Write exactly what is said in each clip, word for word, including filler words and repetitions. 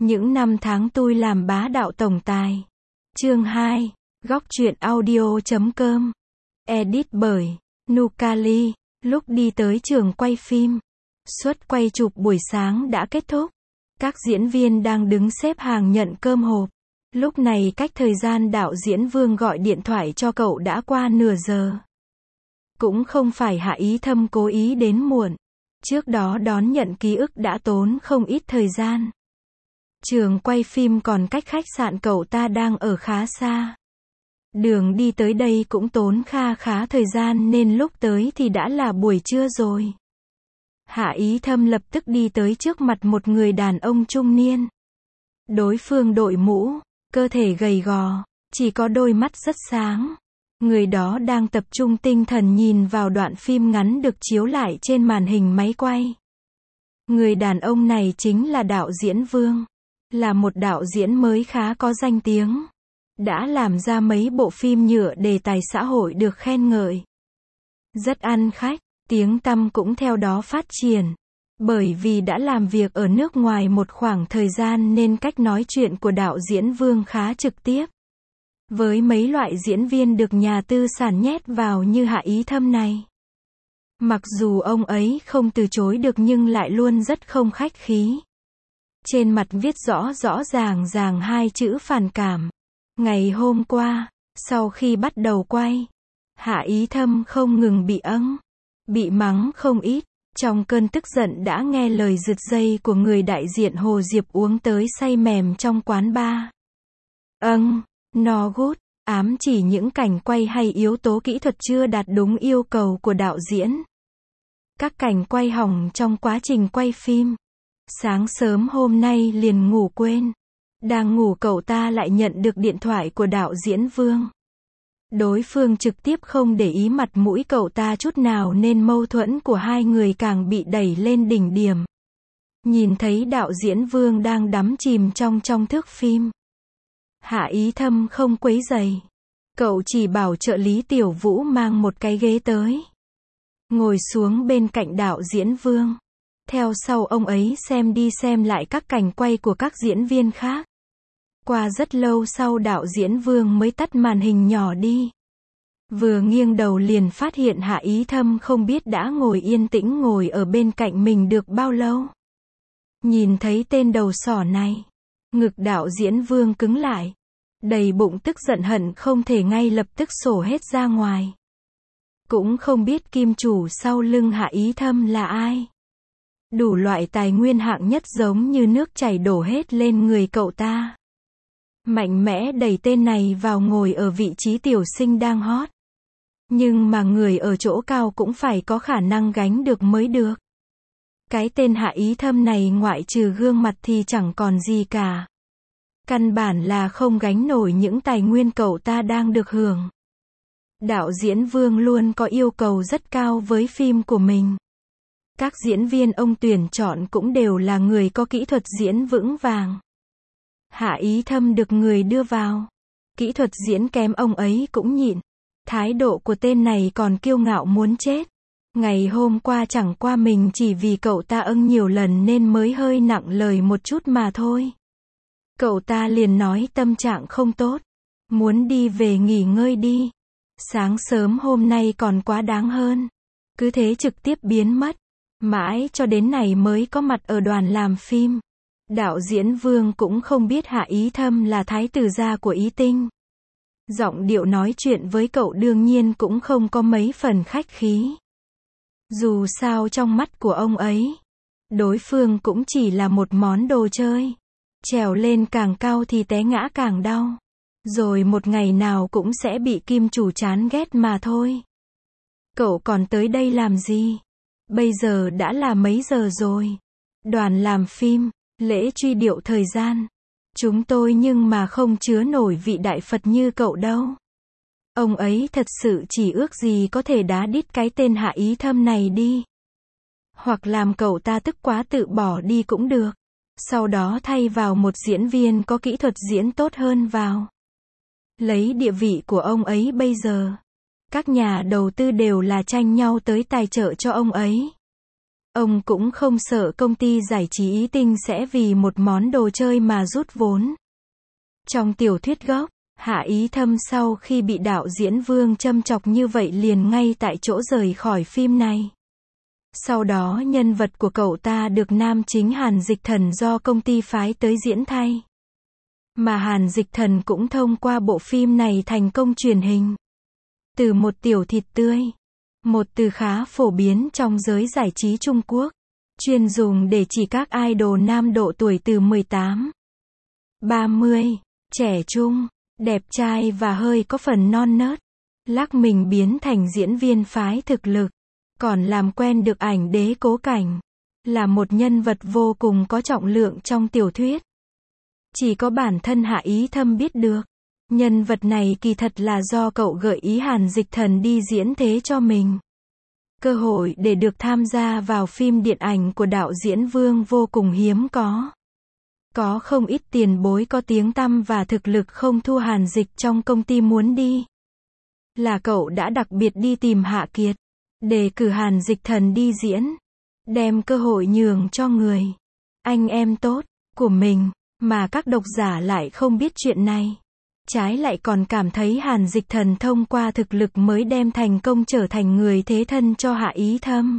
Những năm tháng tôi làm bá đạo tổng tài. Chương hai. Góc truyện audio chấm com. Edit bởi Nukali. Lúc đi tới trường quay phim, suất quay chụp buổi sáng đã kết thúc. Các diễn viên đang đứng xếp hàng nhận cơm hộp. Lúc này cách thời gian đạo diễn Vương gọi điện thoại cho cậu đã qua nửa giờ. Cũng không phải Hạ Ý Thâm cố ý đến muộn. Trước đó đón nhận ký ức đã tốn không ít thời gian. Trường quay phim còn cách khách sạn cậu ta đang ở khá xa. Đường đi tới đây cũng tốn kha khá thời gian nên lúc tới thì đã là buổi trưa rồi. Hạ Ý Thâm lập tức đi tới trước mặt một người đàn ông trung niên. Đối phương đội mũ, cơ thể gầy gò, chỉ có đôi mắt rất sáng. Người đó đang tập trung tinh thần nhìn vào đoạn phim ngắn được chiếu lại trên màn hình máy quay. Người đàn ông này chính là đạo diễn Vương. Là một đạo diễn mới khá có danh tiếng. Đã làm ra mấy bộ phim nhựa đề tài xã hội được khen ngợi. Rất ăn khách, tiếng tăm cũng theo đó phát triển. Bởi vì đã làm việc ở nước ngoài một khoảng thời gian nên cách nói chuyện của đạo diễn Vương khá trực tiếp. Với mấy loại diễn viên được nhà tư sản nhét vào như Hạ Ý Thâm này. Mặc dù ông ấy không từ chối được nhưng lại luôn rất không khách khí. Trên mặt viết rõ rõ ràng ràng hai chữ phản cảm. Ngày hôm qua, sau khi bắt đầu quay, Hạ Ý Thâm không ngừng bị âng, bị mắng không ít. Trong cơn tức giận đã nghe lời giật dây của người đại diện Hồ Diệp uống tới say mềm trong quán bar. Âng, no good, ám chỉ những cảnh quay hay yếu tố kỹ thuật chưa đạt đúng yêu cầu của đạo diễn. Các cảnh quay hỏng trong quá trình quay phim. Sáng sớm hôm nay liền ngủ quên. Đang ngủ cậu ta lại nhận được điện thoại của đạo diễn Vương. Đối phương trực tiếp không để ý mặt mũi cậu ta chút nào nên mâu thuẫn của hai người càng bị đẩy lên đỉnh điểm. Nhìn thấy đạo diễn Vương đang đắm chìm trong trong thước phim. Hạ Ý Thâm không quấy rầy. Cậu chỉ bảo trợ lý Tiểu Vũ mang một cái ghế tới. Ngồi xuống bên cạnh đạo diễn Vương. Theo sau ông ấy xem đi xem lại các cảnh quay của các diễn viên khác. Qua rất lâu sau đạo diễn Vương mới tắt màn hình nhỏ đi. Vừa nghiêng đầu liền phát hiện Hạ Ý Thâm không biết đã ngồi yên tĩnh ngồi ở bên cạnh mình được bao lâu. Nhìn thấy tên đầu sỏ này, ngực đạo diễn Vương cứng lại. Đầy bụng tức giận hận không thể ngay lập tức sổ hết ra ngoài. Cũng không biết kim chủ sau lưng Hạ Ý Thâm là ai. Đủ loại tài nguyên hạng nhất giống như nước chảy đổ hết lên người cậu ta. Mạnh mẽ đẩy tên này vào ngồi ở vị trí tiểu sinh đang hot. Nhưng mà người ở chỗ cao cũng phải có khả năng gánh được mới được. Cái tên Hạ Ý Thâm này ngoại trừ gương mặt thì chẳng còn gì cả. Căn bản là không gánh nổi những tài nguyên cậu ta đang được hưởng. Đạo diễn Vương luôn có yêu cầu rất cao với phim của mình. Các diễn viên ông tuyển chọn cũng đều là người có kỹ thuật diễn vững vàng. Hạ Ý Thâm được người đưa vào. Kỹ thuật diễn kém ông ấy cũng nhịn. Thái độ của tên này còn kiêu ngạo muốn chết. Ngày hôm qua chẳng qua mình chỉ vì cậu ta âng nhiều lần nên mới hơi nặng lời một chút mà thôi. Cậu ta liền nói tâm trạng không tốt. Muốn đi về nghỉ ngơi đi. Sáng sớm hôm nay còn quá đáng hơn. Cứ thế trực tiếp biến mất. Mãi cho đến này mới có mặt ở đoàn làm phim. Đạo diễn Vương cũng không biết Hạ Ý Thâm là thái tử gia của Ý Tinh. Giọng điệu nói chuyện với cậu đương nhiên cũng không có mấy phần khách khí. Dù sao trong mắt của ông ấy, đối phương cũng chỉ là một món đồ chơi. Trèo lên càng cao thì té ngã càng đau. Rồi một ngày nào cũng sẽ bị kim chủ chán ghét mà thôi. Cậu còn tới đây làm gì? Bây giờ đã là mấy giờ rồi? Đoàn làm phim, lễ truy điệu thời gian. Chúng tôi nhưng mà không chứa nổi vị đại Phật như cậu đâu. Ông ấy thật sự chỉ ước gì có thể đá đít cái tên Hạ Ý Thâm này đi. Hoặc làm cậu ta tức quá tự bỏ đi cũng được. Sau đó thay vào một diễn viên có kỹ thuật diễn tốt hơn vào. Lấy địa vị của ông ấy bây giờ. Các nhà đầu tư đều là tranh nhau tới tài trợ cho ông ấy. Ông cũng không sợ công ty giải trí Ý Tinh sẽ vì một món đồ chơi mà rút vốn. Trong tiểu thuyết gốc, Hạ Ý Thâm sau khi bị đạo diễn Vương châm chọc như vậy liền ngay tại chỗ rời khỏi phim này. Sau đó nhân vật của cậu ta được nam chính Hàn Dịch Thần do công ty phái tới diễn thay. Mà Hàn Dịch Thần cũng thông qua bộ phim này thành công truyền hình. Từ một tiểu thịt tươi, một từ khá phổ biến trong giới giải trí Trung Quốc, chuyên dùng để chỉ các idol nam độ tuổi từ mười tám, ba mươi, trẻ trung, đẹp trai và hơi có phần non nớt, lắc mình biến thành diễn viên phái thực lực, còn làm quen được ảnh đế Cố Cảnh, là một nhân vật vô cùng có trọng lượng trong tiểu thuyết. Chỉ có bản thân Hạ Ý Thâm biết được, nhân vật này kỳ thật là do cậu gợi ý Hàn Dịch Thần đi diễn thế cho mình. Cơ hội để được tham gia vào phim điện ảnh của đạo diễn Vương vô cùng hiếm có. Có không ít tiền bối có tiếng tăm và thực lực không thua Hàn Dịch trong công ty muốn đi. Là cậu đã đặc biệt đi tìm Hạ Kiệt, đề cử Hàn Dịch Thần đi diễn, đem cơ hội nhường cho người anh em tốt của mình, mà các độc giả lại không biết chuyện này. Trái lại còn cảm thấy Hàn Dịch Thần thông qua thực lực mới đem thành công trở thành người thế thân cho Hạ Ý Thâm.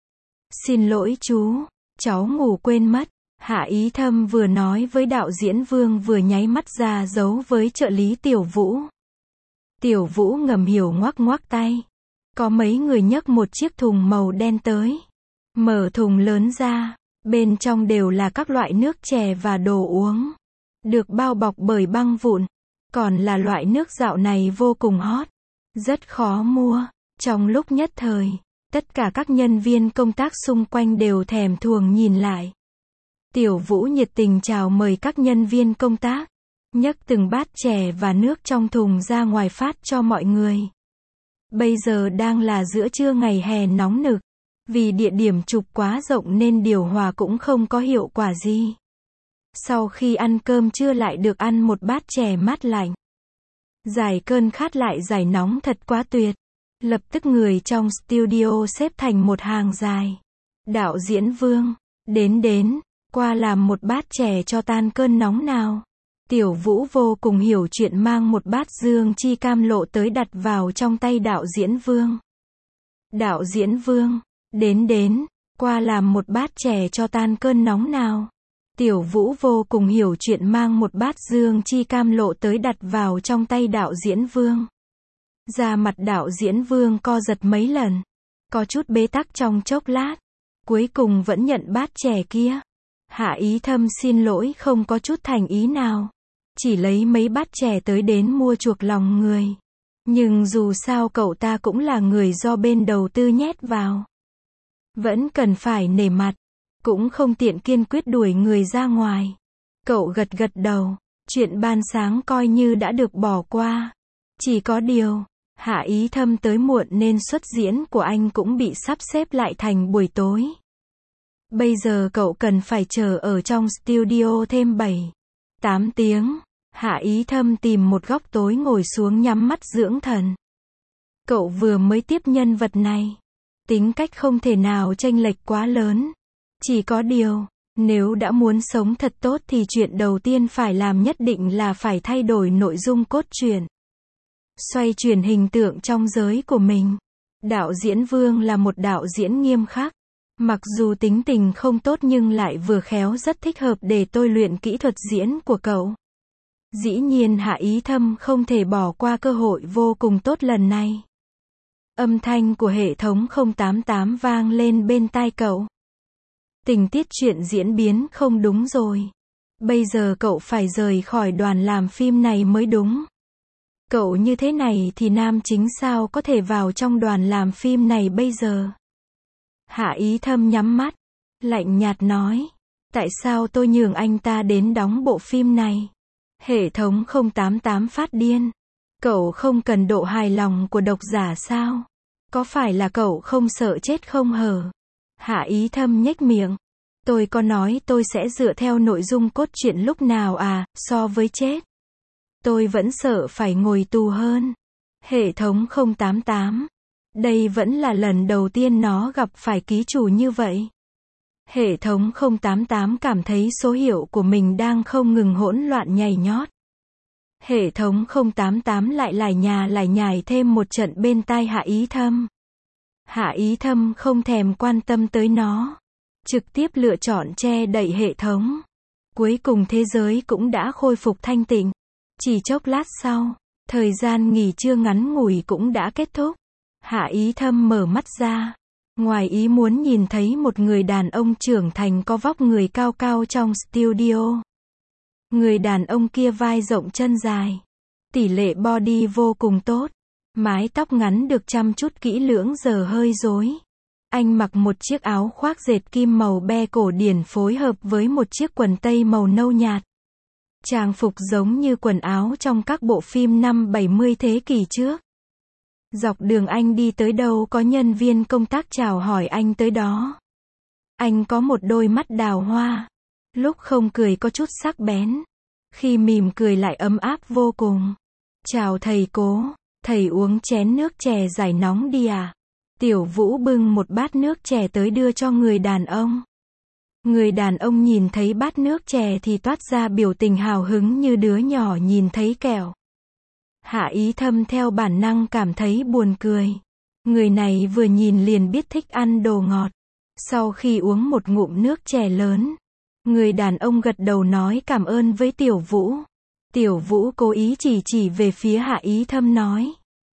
Xin lỗi chú, cháu ngủ quên mất. Hạ Ý Thâm vừa nói với đạo diễn Vương vừa nháy mắt ra dấu với trợ lý Tiểu Vũ. Tiểu Vũ ngầm hiểu ngoắc ngoắc tay. Có mấy người nhấc một chiếc thùng màu đen tới. Mở thùng lớn ra, bên trong đều là các loại nước chè và đồ uống. Được bao bọc bởi băng vụn. Còn là loại nước dạo này vô cùng hot. Rất khó mua. Trong lúc nhất thời, tất cả các nhân viên công tác xung quanh đều thèm thuồng nhìn lại. Tiểu Vũ nhiệt tình chào mời các nhân viên công tác, nhấc từng bát chè và nước trong thùng ra ngoài phát cho mọi người. Bây giờ đang là giữa trưa ngày hè nóng nực, vì địa điểm chụp quá rộng nên điều hòa cũng không có hiệu quả gì. Sau khi ăn cơm trưa lại được ăn một bát chè mát lạnh. Giải cơn khát lại giải nóng thật quá tuyệt. Lập tức người trong studio xếp thành một hàng dài. Đạo diễn Vương, đến đến. Qua làm một bát chè cho tan cơn nóng nào. Tiểu Vũ vô cùng hiểu chuyện mang một bát dương chi cam lộ tới đặt vào trong tay đạo diễn Vương. Đạo diễn Vương, đến đến, qua làm một bát chè cho tan cơn nóng nào. Tiểu Vũ vô cùng hiểu chuyện mang một bát dương chi cam lộ tới đặt vào trong tay đạo diễn Vương. Da mặt đạo diễn Vương co giật mấy lần. Có chút bế tắc trong chốc lát. Cuối cùng vẫn nhận bát chè kia. Hạ Ý Thâm xin lỗi không có chút thành ý nào. Chỉ lấy mấy bát chè tới đến mua chuộc lòng người. Nhưng dù sao cậu ta cũng là người do bên đầu tư nhét vào. Vẫn cần phải nể mặt. Cũng không tiện kiên quyết đuổi người ra ngoài. Cậu gật gật đầu. Chuyện ban sáng coi như đã được bỏ qua. Chỉ có điều, Hạ Ý Thâm tới muộn nên xuất diễn của anh cũng bị sắp xếp lại thành buổi tối. Bây giờ cậu cần phải chờ ở trong studio thêm bảy, tám tiếng. Hạ Ý Thâm tìm một góc tối ngồi xuống nhắm mắt dưỡng thần. Cậu vừa mới tiếp nhân vật này. Tính cách không thể nào chênh lệch quá lớn. Chỉ có điều, nếu đã muốn sống thật tốt thì chuyện đầu tiên phải làm nhất định là phải thay đổi nội dung cốt truyện. Xoay chuyển hình tượng trong giới của mình. Đạo diễn Vương là một đạo diễn nghiêm khắc. Mặc dù tính tình không tốt nhưng lại vừa khéo rất thích hợp để tôi luyện kỹ thuật diễn của cậu. Dĩ nhiên Hạ Ý Thâm không thể bỏ qua cơ hội vô cùng tốt lần này. Âm thanh của hệ thống không tám tám vang lên bên tai cậu. Tình tiết chuyện diễn biến không đúng rồi. Bây giờ cậu phải rời khỏi đoàn làm phim này mới đúng. Cậu như thế này thì nam chính sao có thể vào trong đoàn làm phim này bây giờ? Hạ Ý Thâm nhắm mắt, lạnh nhạt nói. Tại sao tôi nhường anh ta đến đóng bộ phim này? Hệ thống không tám tám phát điên. Cậu không cần độ hài lòng của độc giả sao? Có phải là cậu không sợ chết không hở? Hạ Ý Thâm nhếch miệng. Tôi có nói tôi sẽ dựa theo nội dung cốt truyện lúc nào à, so với chết. Tôi vẫn sợ phải ngồi tù hơn. Hệ thống không tám tám. Đây vẫn là lần đầu tiên nó gặp phải ký chủ như vậy. Hệ thống không tám tám cảm thấy số hiệu của mình đang không ngừng hỗn loạn nhảy nhót. Hệ thống không tám tám lại lải nhà lải nhải thêm một trận bên tai Hạ Ý Thâm. Hạ Ý Thâm không thèm quan tâm tới nó. Trực tiếp lựa chọn che đậy hệ thống. Cuối cùng thế giới cũng đã khôi phục thanh tịnh. Chỉ chốc lát sau, thời gian nghỉ trưa ngắn ngủi cũng đã kết thúc. Hạ Ý Thâm mở mắt ra. Ngoài ý muốn nhìn thấy một người đàn ông trưởng thành có vóc người cao cao trong studio. Người đàn ông kia vai rộng chân dài. Tỷ lệ body vô cùng tốt. Mái tóc ngắn được chăm chút kỹ lưỡng giờ hơi rối. Anh mặc một chiếc áo khoác dệt kim màu be cổ điển phối hợp với một chiếc quần tây màu nâu nhạt. Trang phục giống như quần áo trong các bộ phim năm bảy mươi thế kỷ trước. Dọc đường anh đi tới đâu có nhân viên công tác chào hỏi anh tới đó. Anh có một đôi mắt đào hoa. Lúc không cười có chút sắc bén. Khi mỉm cười lại ấm áp vô cùng. Chào thầy Cố, thầy uống chén nước chè giải nóng đi à? Tiểu Vũ bưng một bát nước chè tới đưa cho người đàn ông. Người đàn ông nhìn thấy bát nước chè thì toát ra biểu tình hào hứng như đứa nhỏ nhìn thấy kẹo. Hạ Ý Thâm theo bản năng cảm thấy buồn cười. Người này vừa nhìn liền biết thích ăn đồ ngọt. Sau khi uống một ngụm nước chè lớn, người đàn ông gật đầu nói cảm ơn với Tiểu Vũ. Tiểu Vũ cố ý chỉ chỉ về phía Hạ Ý Thâm nói.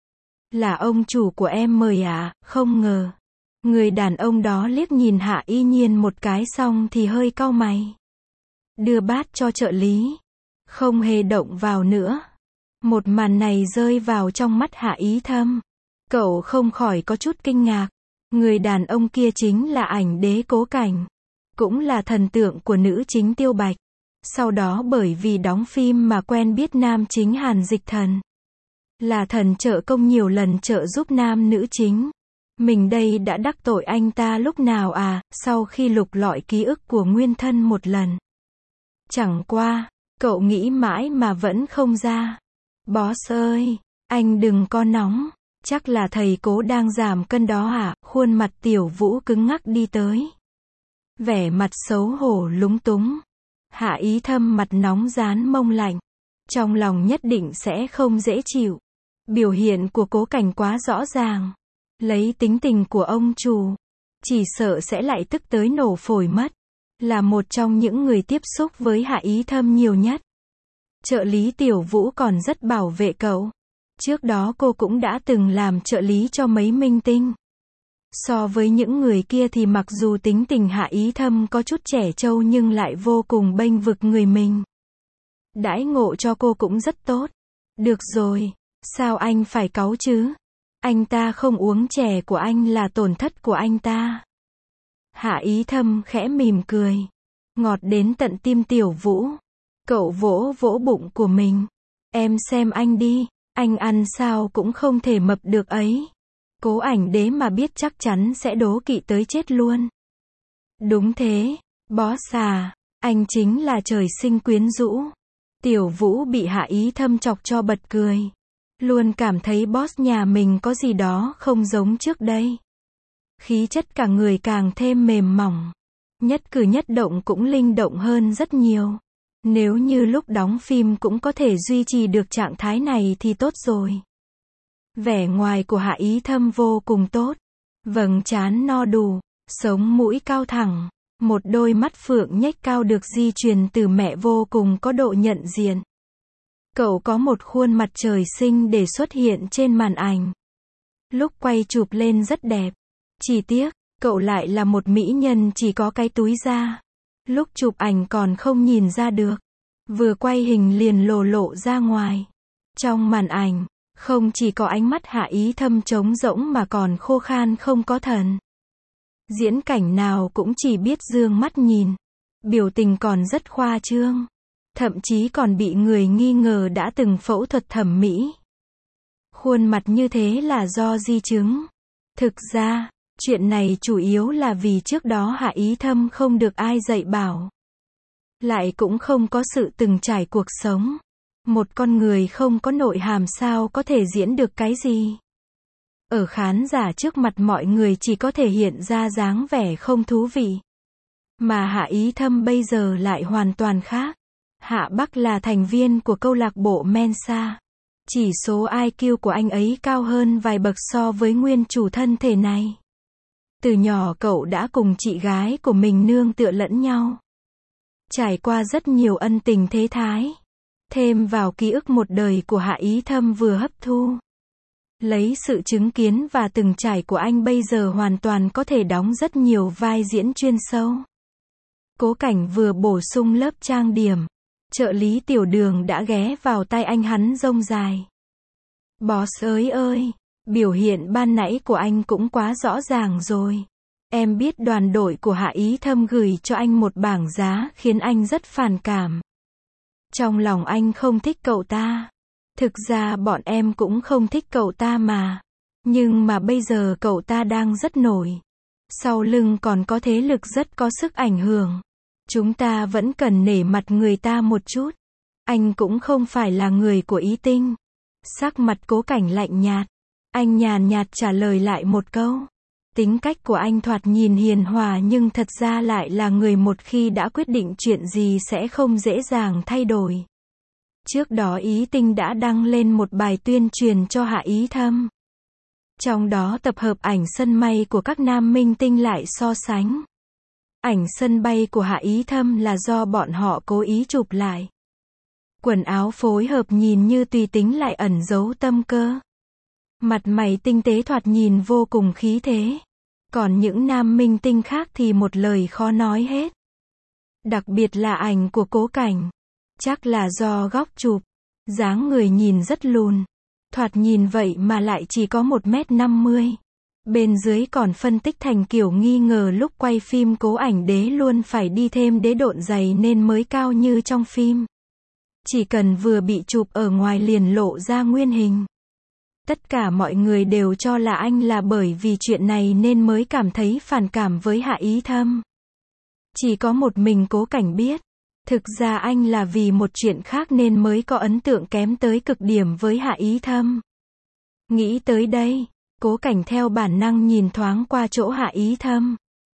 Là ông chủ của em mời à, không ngờ. Người đàn ông đó liếc nhìn Hạ Y Nhiên một cái xong thì hơi cau mày. Đưa bát cho trợ lý. Không hề động vào nữa. Một màn này rơi vào trong mắt Hạ Ý Thâm. Cậu không khỏi có chút kinh ngạc. Người đàn ông kia chính là ảnh đế Cố Cảnh. Cũng là thần tượng của nữ chính Tiêu Bạch. Sau đó bởi vì đóng phim mà quen biết nam chính Hàn Dịch Thần. Là thần trợ công nhiều lần trợ giúp nam nữ chính. Mình đây đã đắc tội anh ta lúc nào à, sau khi lục lọi ký ức của nguyên thân một lần. Chẳng qua, cậu nghĩ mãi mà vẫn không ra. Boss ơi, anh đừng có nóng. Chắc là thầy Cố đang giảm cân đó à, khuôn mặt Tiểu Vũ cứng ngắc đi tới. Vẻ mặt xấu hổ lúng túng. Hạ Ý Thâm mặt nóng rán mông lạnh. Trong lòng nhất định sẽ không dễ chịu. Biểu hiện của Cố Cảnh quá rõ ràng. Lấy tính tình của ông chủ, chỉ sợ sẽ lại tức tới nổ phổi mất. Là một trong những người tiếp xúc với Hạ Ý Thâm nhiều nhất. Trợ lý Tiểu Vũ còn rất bảo vệ cậu. Trước đó cô cũng đã từng làm trợ lý cho mấy minh tinh. So với những người kia thì mặc dù tính tình Hạ Ý Thâm có chút trẻ trâu nhưng lại vô cùng bênh vực người mình. Đãi ngộ cho cô cũng rất tốt. Được rồi, sao anh phải cáu chứ? Anh ta không uống chè của anh là tổn thất của anh ta. Hạ Ý Thâm khẽ mỉm cười. Ngọt đến tận tim Tiểu Vũ. Cậu vỗ vỗ bụng của mình. Em xem anh đi, anh ăn sao cũng không thể mập được ấy. Cố ảnh đế mà biết chắc chắn sẽ đố kỵ tới chết luôn. Đúng thế, boss à, anh chính là trời sinh quyến rũ. Tiểu Vũ bị Hạ Ý Thâm chọc cho bật cười. Luôn cảm thấy boss nhà mình có gì đó không giống trước đây. Khí chất cả người càng thêm mềm mỏng. Nhất cử nhất động cũng linh động hơn rất nhiều. Nếu như lúc đóng phim cũng có thể duy trì được trạng thái này thì tốt rồi. Vẻ ngoài của Hạ Ý Thâm vô cùng tốt. Vầng trán no đủ, sống mũi cao thẳng, một đôi mắt phượng nhếch cao được di truyền từ mẹ vô cùng có độ nhận diện. Cậu có một khuôn mặt trời sinh để xuất hiện trên màn ảnh. Lúc quay chụp lên rất đẹp. Chỉ tiếc, cậu lại là một mỹ nhân chỉ có cái túi da. Lúc chụp ảnh còn không nhìn ra được. Vừa quay hình liền lồ lộ ra ngoài. Trong màn ảnh, không chỉ có ánh mắt Hạ Ý Thâm trống rỗng mà còn khô khan không có thần. Diễn cảnh nào cũng chỉ biết dương mắt nhìn. Biểu tình còn rất khoa trương. Thậm chí còn bị người nghi ngờ đã từng phẫu thuật thẩm mỹ. Khuôn mặt như thế là do di chứng. Thực ra, chuyện này chủ yếu là vì trước đó Hạ Ý Thâm không được ai dạy bảo. Lại cũng không có sự từng trải cuộc sống. Một con người không có nội hàm sao có thể diễn được cái gì. Ở khán giả trước mặt mọi người chỉ có thể hiện ra dáng vẻ không thú vị. Mà Hạ Ý Thâm bây giờ lại hoàn toàn khác. Hạ Bắc là thành viên của câu lạc bộ Mensa. Chỉ số i kiu của anh ấy cao hơn vài bậc so với nguyên chủ thân thể này. Từ nhỏ cậu đã cùng chị gái của mình nương tựa lẫn nhau. Trải qua rất nhiều ân tình thế thái. Thêm vào ký ức một đời của Hạ Ý Thâm vừa hấp thu. Lấy sự chứng kiến và từng trải của anh bây giờ hoàn toàn có thể đóng rất nhiều vai diễn chuyên sâu. Cố Cảnh vừa bổ sung lớp trang điểm. Trợ lý tiểu đường đã ghé vào tai anh hắn rông dài. Boss ơi ơi, biểu hiện ban nãy của anh cũng quá rõ ràng rồi. Em biết đoàn đội của Hạ Ý Thâm gửi cho anh một bảng giá khiến anh rất phản cảm. Trong lòng anh không thích cậu ta. Thực ra bọn em cũng không thích cậu ta mà. Nhưng mà bây giờ cậu ta đang rất nổi. Sau lưng còn có thế lực rất có sức ảnh hưởng. Chúng ta vẫn cần nể mặt người ta một chút. Anh cũng không phải là người của Ý Tinh. Sắc mặt Cố Cảnh lạnh nhạt. Anh nhàn nhạt trả lời lại một câu. Tính cách của anh thoạt nhìn hiền hòa nhưng thật ra lại là người một khi đã quyết định chuyện gì sẽ không dễ dàng thay đổi. Trước đó Ý Tinh đã đăng lên một bài tuyên truyền cho Hạ Ý Thâm. Trong đó tập hợp ảnh sân may của các nam minh tinh lại so sánh. Ảnh sân bay của Hạ Ý Thâm là do bọn họ cố ý chụp lại. Quần áo phối hợp nhìn như tùy tính lại ẩn giấu tâm cơ. Mặt mày tinh tế thoạt nhìn vô cùng khí thế. Còn những nam minh tinh khác thì một lời khó nói hết. Đặc biệt là ảnh của Cố Cảnh. Chắc là do góc chụp. Dáng người nhìn rất lùn. Thoạt nhìn vậy mà lại chỉ có một mét năm mươi. Bên dưới còn phân tích thành kiểu nghi ngờ lúc quay phim Cố Ảnh Đế luôn phải đi thêm đế độn giày nên mới cao như trong phim. Chỉ cần vừa bị chụp ở ngoài liền lộ ra nguyên hình. Tất cả mọi người đều cho là anh là bởi vì chuyện này nên mới cảm thấy phản cảm với Hạ Ý Thâm. Chỉ có một mình Cố Cảnh biết. Thực ra anh là vì một chuyện khác nên mới có ấn tượng kém tới cực điểm với Hạ Ý Thâm. Nghĩ tới đây, Cố Cảnh theo bản năng nhìn thoáng qua chỗ Hạ Ý Thâm.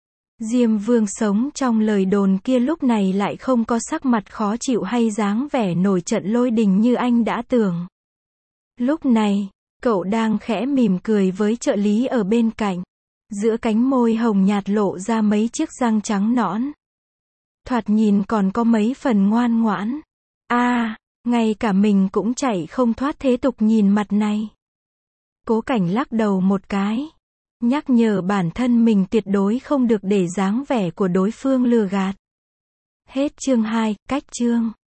Diêm Vương sống trong lời đồn kia lúc này lại không có sắc mặt khó chịu hay dáng vẻ nổi trận lôi đình như anh đã tưởng. Lúc này, cậu đang khẽ mỉm cười với trợ lý ở bên cạnh. Giữa cánh môi hồng nhạt lộ ra mấy chiếc răng trắng nõn. Thoạt nhìn còn có mấy phần ngoan ngoãn. A, à, ngay cả mình cũng chạy không thoát thế tục nhìn mặt này. Cố Cảnh lắc đầu một cái. Nhắc nhở bản thân mình tuyệt đối không được để dáng vẻ của đối phương lừa gạt. Hết chương hai, cách chương.